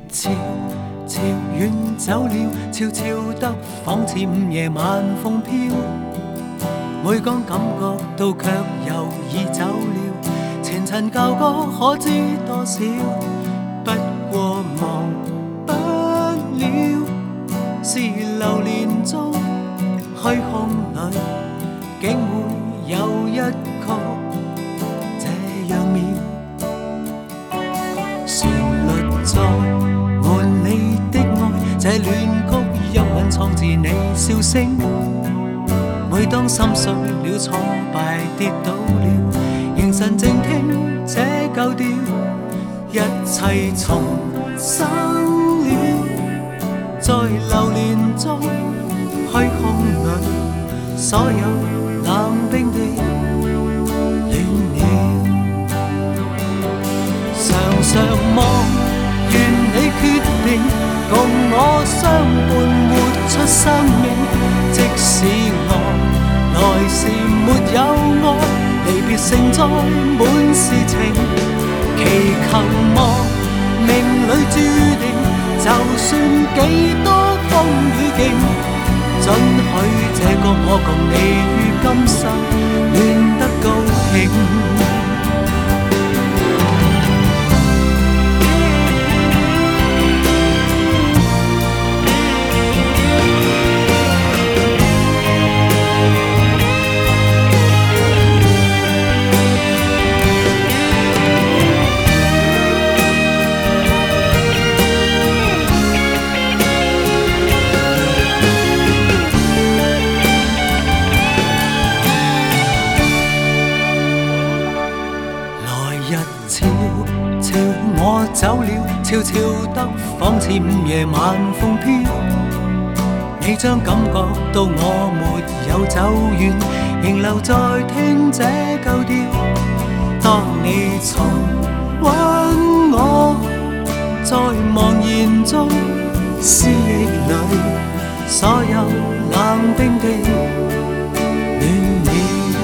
悄悄远走了，悄悄得仿似午夜晚风飘。每当感觉到却又已走了，前尘旧歌可知多少？不过忘不了，是流年中虚空里，竟会有一曲这样妙。旋律在满你的爱，这恋曲音韻創自你笑聲。每當心碎了、挫敗跌倒了，凝神靜聽這舊調，一切重生了。在流年中虛空裏，所有冷冰的亂了。常常望願你決定共我相伴活出生命。即使我來時沒有愛，離別盛載滿是情，祈求望命裏注定，就算幾多風雨勁，准許這個我共你於今生戀得高興。我走了，悄悄得仿似午夜晚風飄。你將感覺到我沒有走遠，仍留在聽這舊調。當你重溫我，在茫然中思憶裏，所有冷冰的暖了。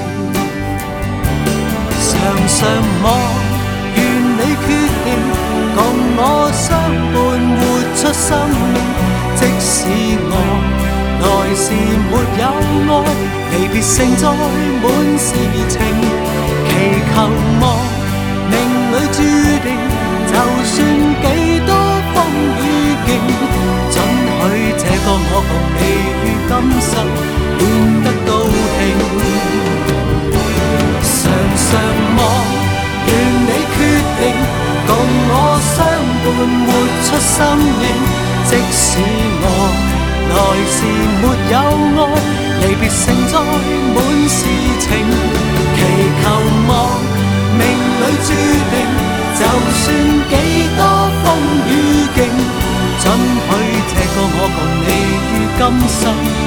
常常望你決定共我相伴活出生命，即使我來時沒有愛，離別盛載滿是情，祈求望命裏注定，就算幾多風雨勁，准許這個我共你於今生戀得高興。常常望願你決定共我相伴活出生命，即使我來時沒有愛，離別盛載滿是情，祈求望命裏注定，就算幾多風雨勁，准許這個我共你於今生